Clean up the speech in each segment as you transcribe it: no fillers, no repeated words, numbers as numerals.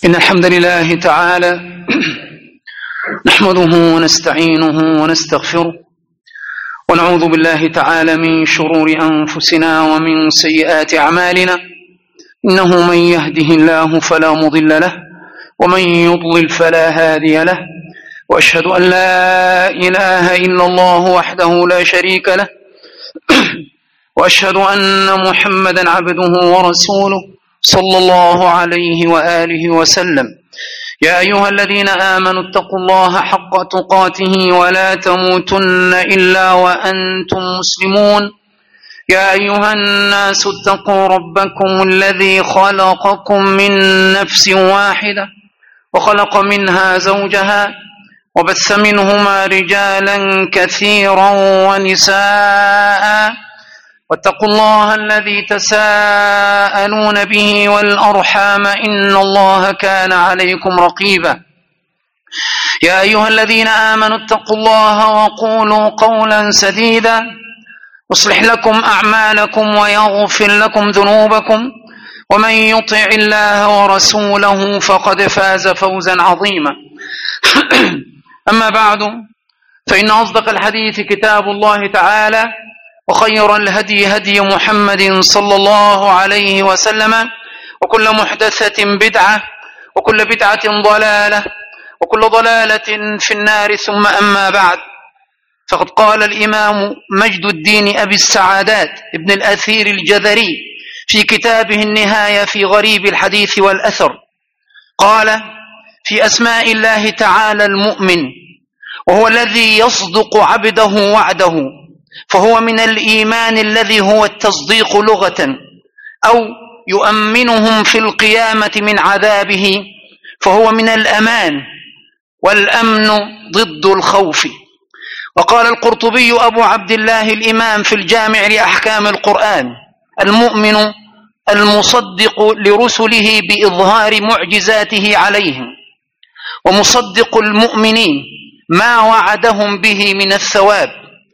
إن الحمد لله تعالى نحمده ونستعينه ونستغفره ونعوذ بالله تعالى من شرور أنفسنا ومن سيئات أعمالنا. إنه من يهده الله فلا مضل له ومن يضلل فلا هادي له، وأشهد أن لا إله إلا الله وحده لا شريك له وأشهد أن محمدا عبده ورسوله صلى الله عليه وآله وسلم. يا أيها الذين آمنوا اتقوا الله حق تقاته ولا تموتن إلا وأنتم مسلمون. يا أيها الناس اتقوا ربكم الذي خلقكم من نفس واحدة وخلق منها زوجها وبث منهما رجالا كثيرا ونساء، واتقوا الله الذي تساءلون به والأرحام إن الله كان عليكم رقيبا. يا أيها الذين آمنوا اتقوا الله وقولوا قولا سديدا يصلح لكم أعمالكم ويغفر لكم ذنوبكم، ومن يطع الله ورسوله فقد فاز فوزا عظيما. أما بعد، فإن أصدق الحديث كتاب الله تعالى، وخير الهدي هدي محمد صلى الله عليه وسلم، وكل محدثة بدعة وكل بدعة ضلالة وكل ضلالة في النار. ثم أما بعد، فقد قال الإمام مجد الدين أبي السعادات ابن الأثير الجذري في كتابه النهاية في غريب الحديث والأثر، قال في أسماء الله تعالى المؤمن: وهو الذي يصدق عبده وعده، فهو من الإيمان الذي هو التصديق لغة، أو يؤمنهم في القيامة من عذابه، فهو من الأمان، والأمن ضد الخوف. وقال القرطبي أبو عبد الله الإمام في الجامع لأحكام القرآن: المؤمن المصدق لرسله بإظهار معجزاته عليهم، ومصدق المؤمنين ما وعدهم به من الثواب،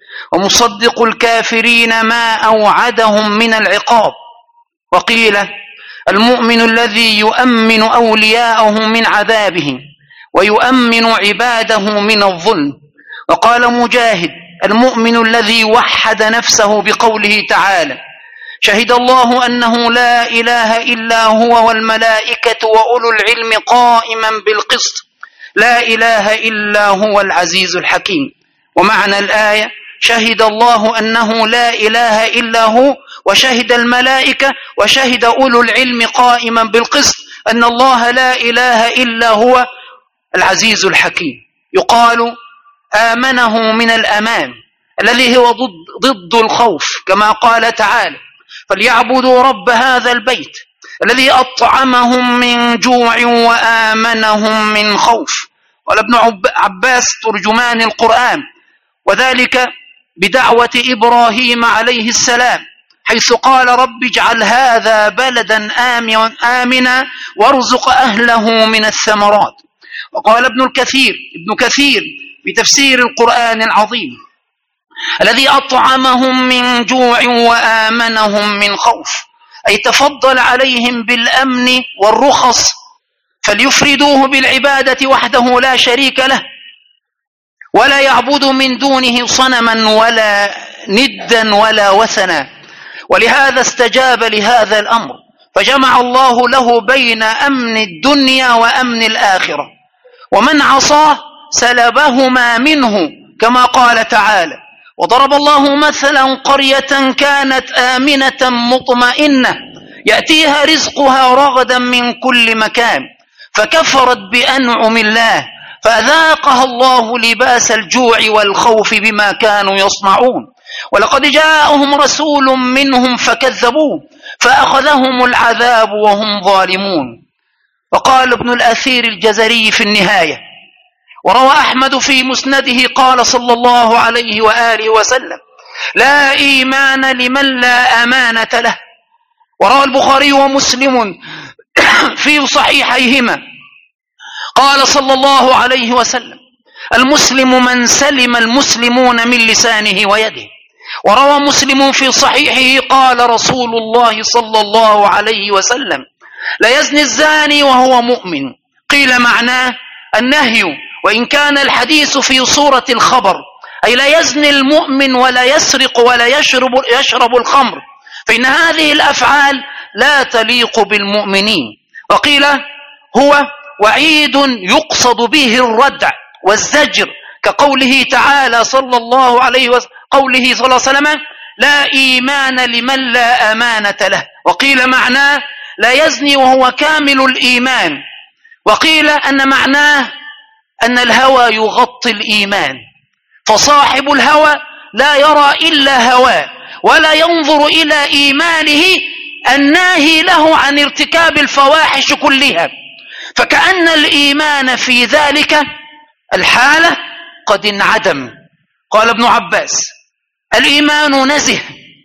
ومصدق الكافرين ما أوعدهم من العقاب. وقيل: المؤمن الذي يؤمن أولياءه من عذابه ويؤمن عباده من الظلم. وقال مجاهد: المؤمن الذي وحد نفسه بقوله تعالى: شهد الله أنه لا إله إلا هو والملائكة وأولو العلم قائما بالقسط، لا إله إلا هو العزيز الحكيم. ومعنى الآية: شهد الله أنه لا إله إلا هو، وشهد الملائكة، وشهد أولو العلم قائما بالقسط أن الله لا إله إلا هو العزيز الحكيم. يقال آمنه من الأمان الذي هو ضد الخوف، كما قال تعالى: فليعبدوا رب هذا البيت الذي أطعمهم من جوع وآمنهم من خوف. قال ابن عباس ترجمان القرآن: وذلك بدعوة إبراهيم عليه السلام، حيث قال: رب اجعل هذا بلدا آمنا وارزق أهله من الثمرات. وقال ابن كثير بتفسير القرآن العظيم: الذي أطعمهم من جوع وآمنهم من خوف، أي تفضل عليهم بالأمن والرخص، فليفردوه بالعبادة وحده لا شريك له، ولا يعبد من دونه صنما ولا ندا ولا وثنا. ولهذا استجاب لهذا الأمر، فجمع الله له بين أمن الدنيا وأمن الآخرة، ومن عصاه سلبهما منه، كما قال تعالى: وضرب الله مثلا قرية كانت آمنة مطمئنة يأتيها رزقها رغدا من كل مكان، فكفرت بأنعم الله فأذاقها الله لباس الجوع والخوف بما كانوا يصنعون، ولقد جاءهم رسول منهم فكذبوه فأخذهم العذاب وهم ظالمون. وقال ابن الأثير الجزري في النهاية: وروى أحمد في مسنده قال صلى الله عليه وآله وسلم: لا إيمان لمن لا أمانة له. وروى البخاري ومسلم في صحيحيهما قال صلى الله عليه وسلم: المسلم من سلم المسلمون من لسانه ويده. وروى مسلم في صحيحه قال رسول الله صلى الله عليه وسلم: لا يزني الزاني وهو مؤمن، قيل معناه النهي، وإن كان الحديث في صورة الخبر، أي لا يزني المؤمن ولا يسرق ولا يشرب الخمر، فإن هذه الأفعال لا تليق بالمؤمنين. وقيل هو وعيد يقصد به الردع والزجر، كقوله تعالى صلى الله عليه وسلم: لا إيمان لمن لا أمانة له. وقيل معناه لا يزني وهو كامل الإيمان. وقيل أن معناه أن الهوى يغطي الإيمان، فصاحب الهوى لا يرى إلا هواه ولا ينظر إلى إيمانه الناهي له عن ارتكاب الفواحش كلها، فكأن الإيمان في ذلك الحالة قد انعدم. قال ابن عباس: الإيمان نزه،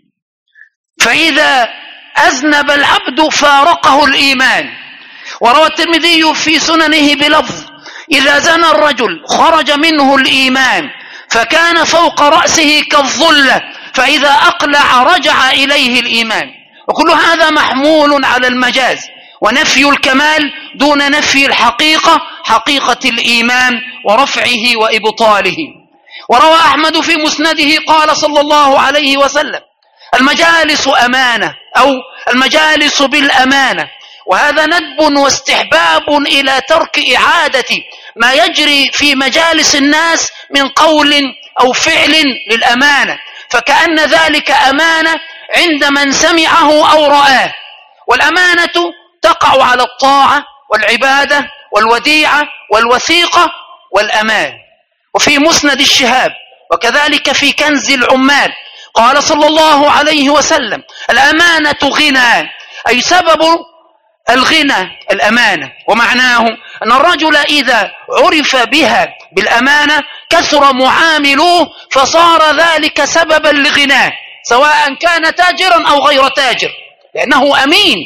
فإذا أذنب العبد فارقه الإيمان. وروى الترمذي في سننه بلفظ: إذا زنى الرجل خرج منه الإيمان فكان فوق رأسه كالظلة، فإذا أقلع رجع إليه الإيمان. وكل هذا محمول على المجاز، ونفي الكمال دون نفي الحقيقة، حقيقة الإيمان ورفعه وإبطاله. وروى أحمد في مسنده قال صلى الله عليه وسلم: المجالس أمانة، أو المجالس بالأمانة. وهذا ندب واستحباب إلى ترك إعادة ما يجري في مجالس الناس من قول أو فعل للأمانة، فكأن ذلك أمانة عند من سمعه أو رآه. والأمانة تقع على الطاعة والعبادة والوديعة والوثيقة والأمان. وفي مسند الشهاب وكذلك في كنز العمال قال صلى الله عليه وسلم: الأمانة غنى، أي سبب الغنى الأمانة. ومعناه أن الرجل إذا عرف بها بالأمانة كثر معاملوه، فصار ذلك سببا لغناه، سواء كان تاجرا أو غير تاجر، لأنه أمين.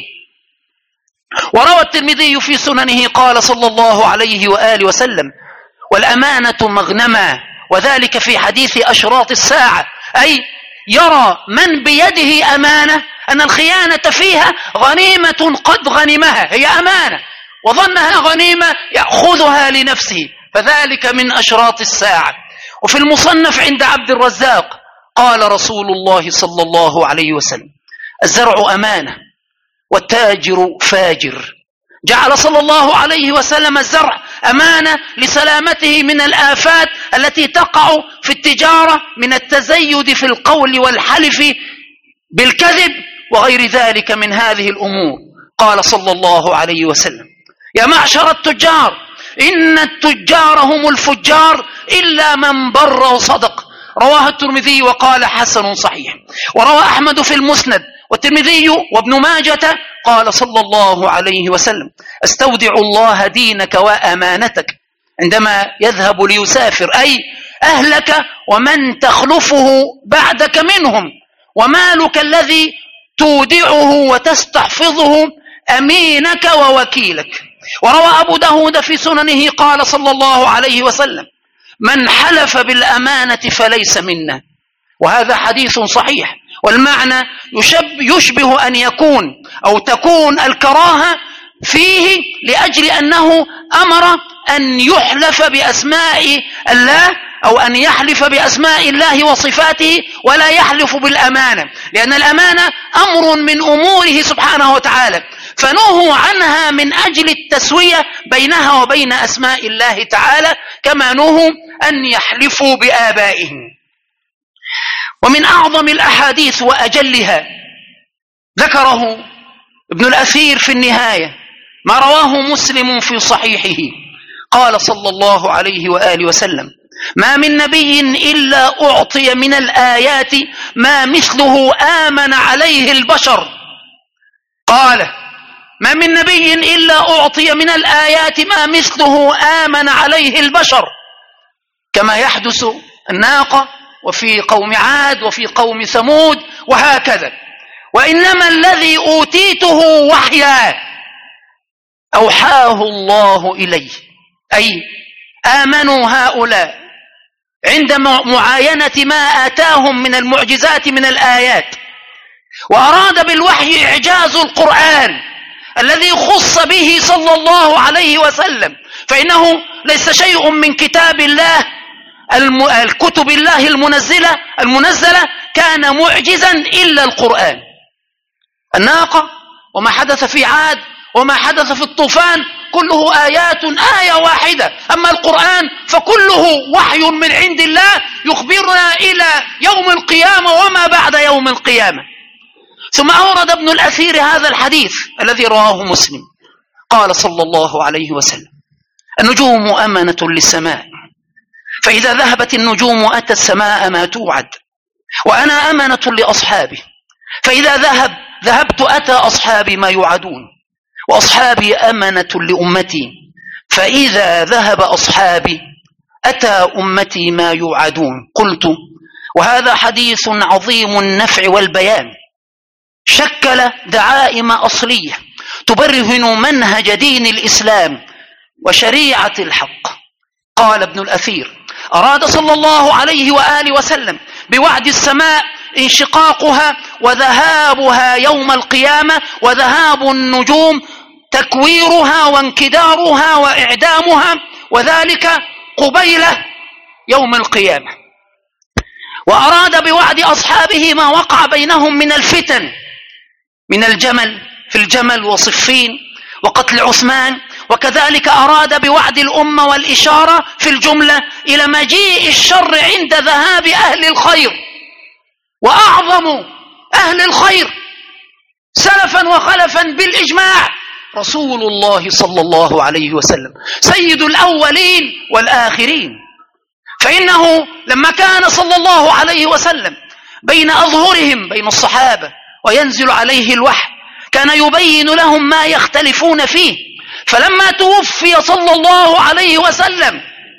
وروى الترمذي في سننه قال صلى الله عليه وآله وسلم: والأمانة مغنما، وذلك في حديث أشراط الساعة، أي يرى من بيده أمانة أن الخيانة فيها غنيمة قد غنمها، هي أمانة وظنها غنيمة يأخذها لنفسه، فذلك من أشراط الساعة. وفي المصنف عند عبد الرزاق قال رسول الله صلى الله عليه وسلم: الزرع أمانة والتاجر فاجر. جعل صلى الله عليه وسلم الزرع أمانة لسلامته من الآفات التي تقع في التجارة من التزيد في القول والحلف بالكذب وغير ذلك من هذه الأمور. قال صلى الله عليه وسلم: يا معشر التجار، إن التجار هم الفجار إلا من بر وصدق. رواه الترمذي وقال حسن صحيح. وروى أحمد في المسند والترمذي وابن ماجة قال صلى الله عليه وسلم: استودع الله دينك وأمانتك عندما يذهب ليسافر، أي أهلك ومن تخلفه بعدك منهم، ومالك الذي تودعه وتستحفظه أمينك ووكيلك. وروى أبو داود في سننه قال صلى الله عليه وسلم: من حلف بالأمانة فليس منا. وهذا حديث صحيح، والمعنى يشبه أن يكون أو تكون الكراهة فيه لأجل أنه أمر أن يحلف بأسماء الله أو أن يحلف بأسماء الله وصفاته ولا يحلف بالأمانة، لأن الأمانة أمر من أموره سبحانه وتعالى، فنهوا عنها من أجل التسوية بينها وبين أسماء الله تعالى، كما نهوا أن يحلفوا بآبائهم. ومن أعظم الأحاديث وأجلها ذكره ابن الأثير في النهاية ما رواه مسلم في صحيحه قال صلى الله عليه وآله وسلم: ما من نبي إلا أعطي من الآيات ما مثله آمن عليه البشر. قال: ما من نبي إلا أعطي من الآيات ما مثله آمن عليه البشر، كما يحدث الناقة وفي قوم عاد وفي قوم ثمود وهكذا. وإنما الذي أوتيته وحيا أوحاه الله إليه، أي آمنوا هؤلاء عند معاينة ما آتاهم من المعجزات من الآيات، وأراد بالوحي إعجاز القرآن الذي خص به صلى الله عليه وسلم، فإنه ليس شيء من كتاب الله الكتب الله المنزلة كان معجزا إلا القرآن. الناقة وما حدث في عاد وما حدث في الطوفان كله آيات، آية واحدة. أما القرآن فكله وحي من عند الله يخبرنا إلى يوم القيامة وما بعد يوم القيامة. ثم أورد ابن الأثير هذا الحديث الذي رواه مسلم، قال صلى الله عليه وسلم: النجوم أمنة للسماء، فإذا ذهبت النجوم أتى السماء ما توعد، وأنا أمنة لأصحابي، فإذا ذهبت أتى أصحابي ما يوعدون، وأصحابي أمنة لأمتي، فإذا ذهب أصحابي أتى أمتي ما يوعدون. قلت: وهذا حديث عظيم النفع والبيان، شكل دعائم أصلية تبرهن منهج دين الإسلام وشريعة الحق. قال ابن الأثير: أراد صلى الله عليه وآله وسلم بوعد السماء انشقاقها وذهابها يوم القيامة، وذهاب النجوم تكويرها وانكدارها وإعدامها، وذلك قبيل يوم القيامة. وأراد بوعد أصحابه ما وقع بينهم من الفتن، من في الجمل وصفين وقتل عثمان، وكذلك أراد بوعد الأمة والإشارة في الجملة إلى مجيء الشر عند ذهاب أهل الخير. وأعظم أهل الخير سلفا وخلفا بالإجماع رسول الله صلى الله عليه وسلم، سيد الأولين والآخرين. فإنه لما كان صلى الله عليه وسلم بين أظهرهم، بين الصحابة، وينزل عليه الوحي، كان يبين لهم ما يختلفون فيه. فلما توفي صلى الله عليه وسلم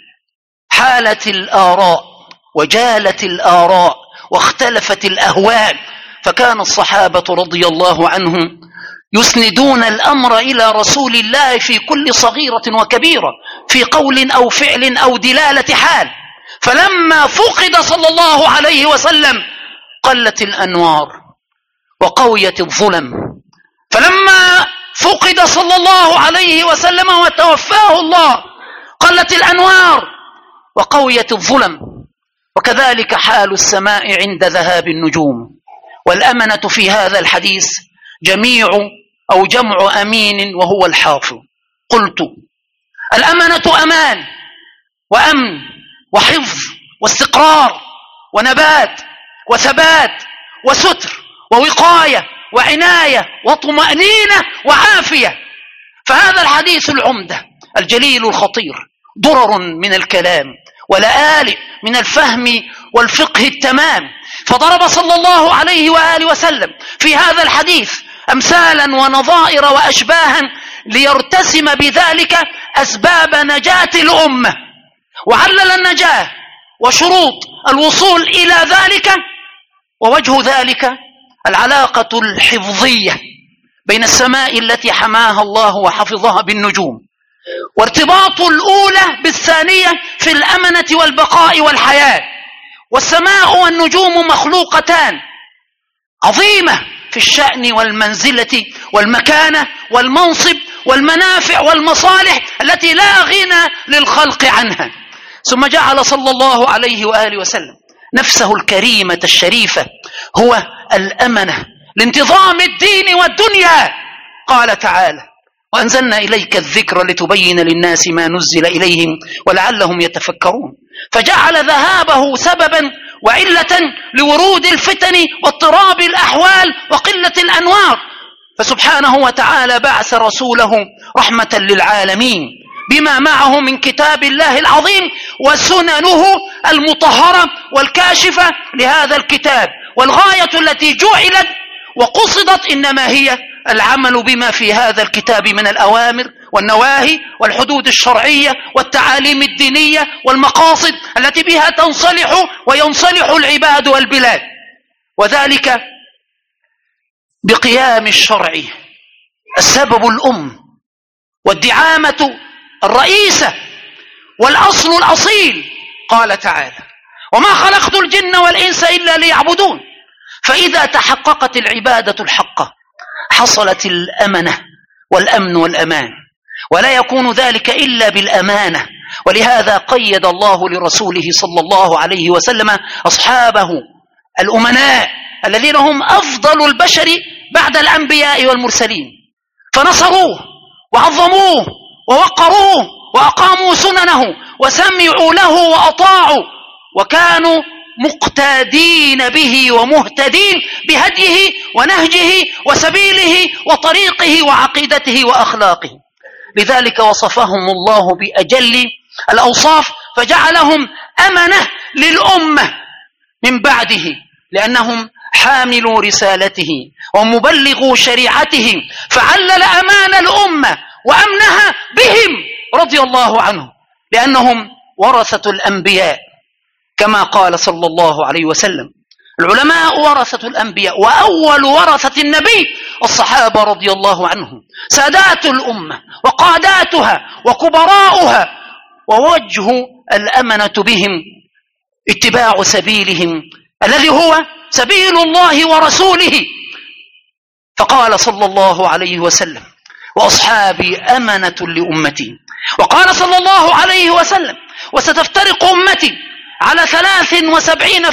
حالت الآراء وجالت الآراء واختلفت الأهواء، فكان الصحابة رضي الله عنهم يسندون الأمر إلى رسول الله في كل صغيرة وكبيرة، في قول أو فعل أو دلالة حال. فلما فقد صلى الله عليه وسلم قلت الأنوار وقويت الظلم. فلما فقد صلى الله عليه وسلم وتوفاه الله قلت الأنوار وقويت الظلم. وكذلك حال السماء عند ذهاب النجوم. والأمنة في هذا الحديث جمع أمين وهو الحافظ. قلت: الأمنة أمان وأمن وحفظ واستقرار ونبات وثبات وستر ووقاية وعناية وطمأنينة وعافية. فهذا الحديث العمدة الجليل الخطير درر من الكلام ولآلئ من الفهم والفقه التمام. فضرب صلى الله عليه وآله وسلم في هذا الحديث أمثالا ونظائر وأشباها ليرتسم بذلك أسباب نجاة الأمة، وعلل النجاة وشروط الوصول إلى ذلك. ووجه ذلك العلاقة الحفظية بين السماء التي حماها الله وحفظها بالنجوم، وارتباط الأولى بالثانية في الأمنة والبقاء والحياة. والسماء والنجوم مخلوقتان عظيمة في الشأن والمنزلة والمكانة والمنصب والمنافع والمصالح التي لا غنى للخلق عنها. ثم جعل صلى الله عليه وآله وسلم نفسه الكريمة الشريفة هو الأمنة لانتظام الدين والدنيا. قال تعالى: وأنزلنا إليك الذكر لتبين للناس ما نزل إليهم ولعلهم يتفكرون. فجعل ذهابه سببا وعلة لورود الفتن واضطراب الأحوال وقلة الأنوار. فسبحانه وتعالى بعث رسوله رحمة للعالمين بما معه من كتاب الله العظيم وسننه المطهرة والكاشفة لهذا الكتاب. والغاية التي جعلت وقصدت إنما هي العمل بما في هذا الكتاب من الأوامر والنواهي والحدود الشرعية والتعاليم الدينية والمقاصد التي بها تنصلح وينصلح العباد والبلاد، وذلك بقيام الشرع السبب الأم والدعامة الرئيسة والأصل الأصيل. قال تعالى: وما خلقت الجن والإنس إلا ليعبدون. فإذا تحققت العبادة الحقة حصلت الأمنة والأمن والأمان، ولا يكون ذلك إلا بالأمانة. ولهذا قيد الله لرسوله صلى الله عليه وسلم أصحابه الأمناء الذين هم أفضل البشر بعد الأنبياء والمرسلين، فنصروه وعظموه ووقروه وأقاموا سننه وسمعوا له وأطاعوا، وكانوا مقتادين به ومهتدين بهديه ونهجه وسبيله وطريقه وعقيدته وأخلاقه. لذلك وصفهم الله بأجل الأوصاف، فجعلهم أمنة للأمة من بعده، لأنهم حاملوا رسالته ومبلغوا شريعته، فعلل أمان الأمة وأمنها بهم رضي الله عنهم، لأنهم ورثة الأنبياء كما قال صلى الله عليه وسلم: العلماء ورثة الأنبياء، وأول ورثة النبي الصحابة رضي الله عنهم، سادات الأمة وقاداتها وكبراؤها، ووجه الأمنة بهم اتباع سبيلهم الذي هو سبيل الله ورسوله. فقال صلى الله عليه وسلم: وأصحابي أمنة لأمتي. وقال صلى الله عليه وسلم: وستفترق أمتي على 73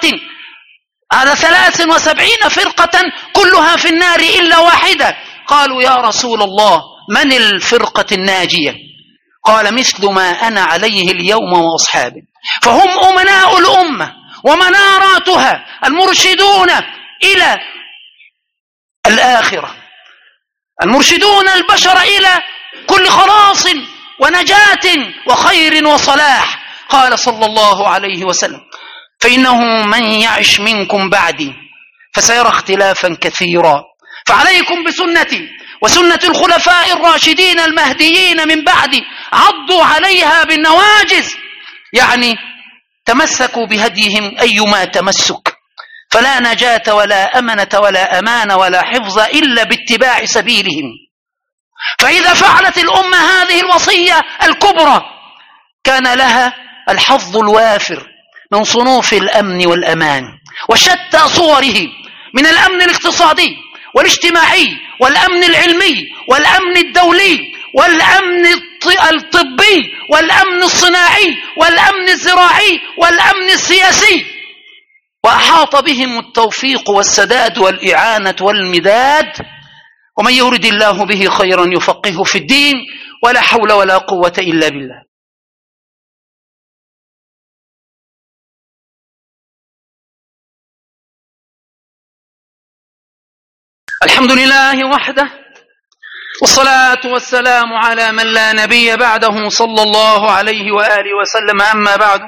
فرقة كلها في النار إلا واحدة. قالوا: يا رسول الله من الفرقة الناجية؟ قال: مثل ما أنا عليه اليوم وأصحابي. فهم أمناء الأمة ومناراتها المرشدون إلى الآخرة، المرشدون البشر إلى كل خلاص ونجاة وخير وصلاح. قال صلى الله عليه وسلم: فإنه من يعش منكم بعدي فسيرى اختلافا كثيرا، فعليكم بسنتي وسنة الخلفاء الراشدين المهديين من بعدي، عضوا عليها بالنواجذ، يعني تمسكوا بهديهم أيما تمسك، فلا نجاة ولا أمنة ولا أمان ولا حفظ إلا باتباع سبيلهم. فإذا فعلت الأمة هذه الوصية الكبرى كان لها الحظ الوافر من صنوف الأمن والأمان وشتى صوره، من الأمن الاقتصادي والاجتماعي والأمن العلمي والأمن الدولي والأمن الطبي والأمن الصناعي والأمن الزراعي والأمن السياسي، وأحاط بهم التوفيق والسداد والإعانة والمداد. ومن يرد الله به خيرا يفقهه في الدين، ولا حول ولا قوة إلا بالله. الحمد لله وحده، والصلاة والسلام على من لا نبي بعده صلى الله عليه وآله وسلم. أما بعد،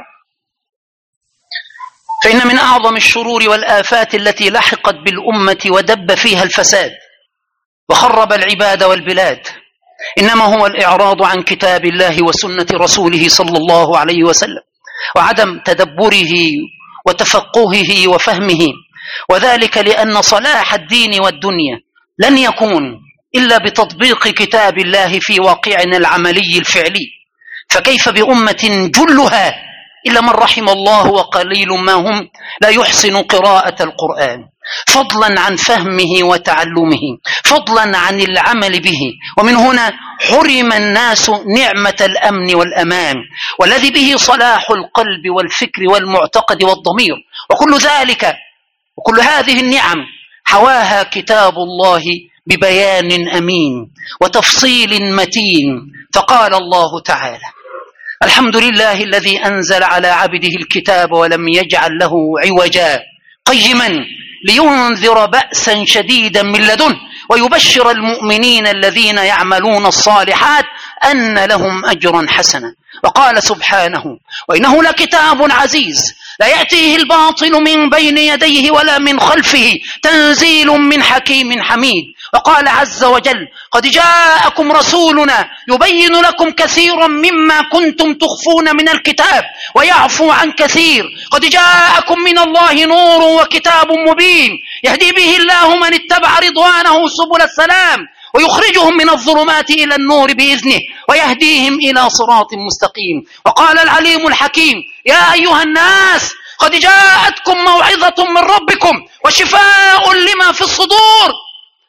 فإن من أعظم الشرور والآفات التي لحقت بالأمة ودب فيها الفساد وخرب العباد والبلاد إنما هو الإعراض عن كتاب الله وسنة رسوله صلى الله عليه وسلم، وعدم تدبره وتفقهه وفهمه، وذلك لأن صلاح الدين والدنيا لن يكون إلا بتطبيق كتاب الله في واقعنا العملي الفعلي. فكيف بأمة جلها إلا من رحم الله وقليل ما هم لا يحسن قراءة القرآن، فضلا عن فهمه وتعلمه، فضلا عن العمل به. ومن هنا حرم الناس نعمة الأمن والأمان، والذي به صلاح القلب والفكر والمعتقد والضمير. وكل ذلك وكل هذه النعم حواها كتاب الله ببيان أمين وتفصيل متين. فقال الله تعالى: الحمد لله الذي أنزل على عبده الكتاب ولم يجعل له عوجا قيما لينذر بأسا شديدا من لدنه ويبشر المؤمنين الذين يعملون الصالحات أن لهم أجرا حسنا. وقال سبحانه: وإنه لكتاب عزيز لا يأتيه الباطل من بين يديه ولا من خلفه تنزيل من حكيم حميد. وقال عز وجل: قد جاءكم رسولنا يبين لكم كثيرا مما كنتم تخفون من الكتاب ويعفو عن كثير. قد جاءكم من الله نور وكتاب مبين يهدي به الله من اتبع رضوانه سبل السلام ويخرجهم من الظلمات إلى النور بإذنه ويهديهم إلى صراط مستقيم. وقال العليم الحكيم: يا أيها الناس قد جاءتكم موعظة من ربكم وشفاء لما في الصدور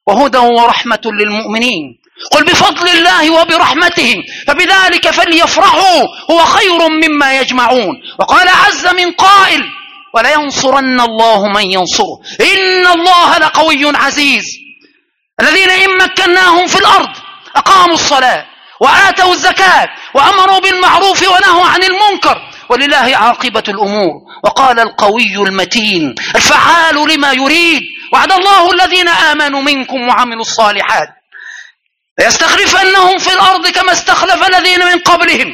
وهدى ورحمة للمؤمنين. قل بفضل الله وبرحمته فبذلك فليفرحوا هو خير مما يجمعون. وقال عز من قائل ولينصرن الله من ينصره إن الله لقوي عزيز. الذين إن مكناهم في الأرض أقاموا الصلاة وآتوا الزكاة وأمروا بالمعروف ونهوا عن المنكر ولله عاقبة الأمور. وقال القوي المتين الفعال لما يريد وعد الله الذين آمنوا منكم وعملوا الصالحات ليستخلفنهم في الأرض كما استخلف الذين من قبلهم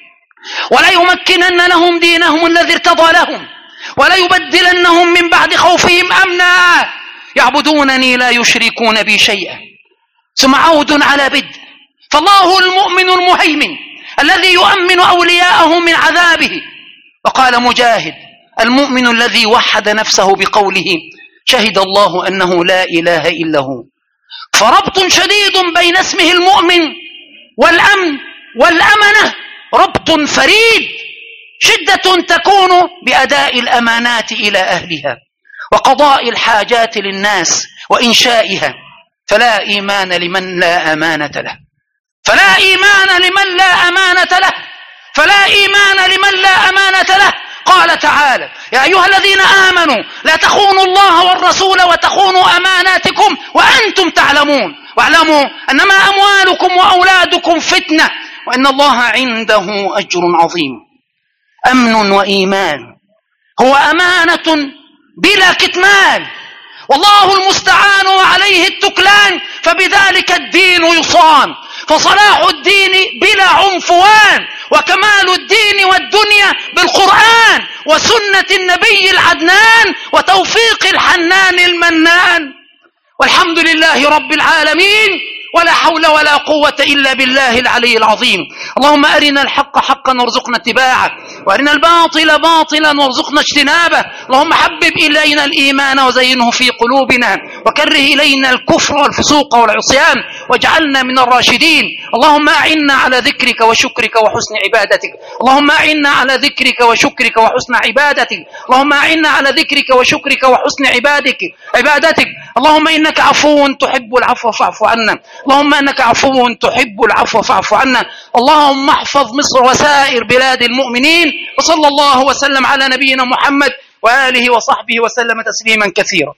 وليمكنن لهم دينهم الذي ارتضى لهم وليبدلنهم من بعد خوفهم أمنا يعبدونني لا يشركون بي شيئا. ثم عود على بدء. فالله المؤمن المهيمن الذي يؤمن أولياءه من عذابه. وقال مجاهد المؤمن الذي وحد نفسه بقوله شهد الله أنه لا إله إلا هو. فربط شديد بين اسمه المؤمن والأمن والأمنة ربط فريد. شدة تكون بأداء الأمانات إلى أهلها وقضاء الحاجات للناس وإنشائها. فلا إيمان لمن لا أمانة له. فلا إيمان لمن لا أمانة له. فلا إيمان لمن لا أمانة له. قال تعالى يا أيها الذين آمنوا لا تخونوا الله والرسول وتخونوا أماناتكم وأنتم تعلمون واعلموا أنما أموالكم وأولادكم فتنة وأن الله عنده أجر عظيم. أمن وإيمان هو أمانة بلا كتمان والله المستعان وعليه التكلان فبذلك الدين يصان. فصلاح الدين بلا عنفوان وكمال الدين والدنيا بالقرآن وسنة النبي العدنان وتوفيق الحنان المنان. والحمد لله رب العالمين ولا حول ولا قوة إلا بالله العلي العظيم. اللهم أرنا الحق حقا وارزقنا اتباعه وأرنا الباطل باطلا وارزقنا اجتنابه. اللهم حبب إلينا الإيمان وزينه في قلوبنا وكره إلينا الكفر والفسوق والعصيان واجعلنا من الراشدين. اللهم أعنا على ذكرك وشكرك وحسن عبادتك. اللهم أعنا على ذكرك وشكرك وحسن عبادتك. اللهم أعنا على ذكرك وشكرك وحسن عبادتك. اللهم إنك عفو تحب العفو فاعف عنا. اللهم أنك عفو تحب العفو فاعف عنا. اللهم احفظ مصر وسائر بلاد المؤمنين وصلى الله وسلم على نبينا محمد وآله وصحبه وسلم تسليما كثيرا.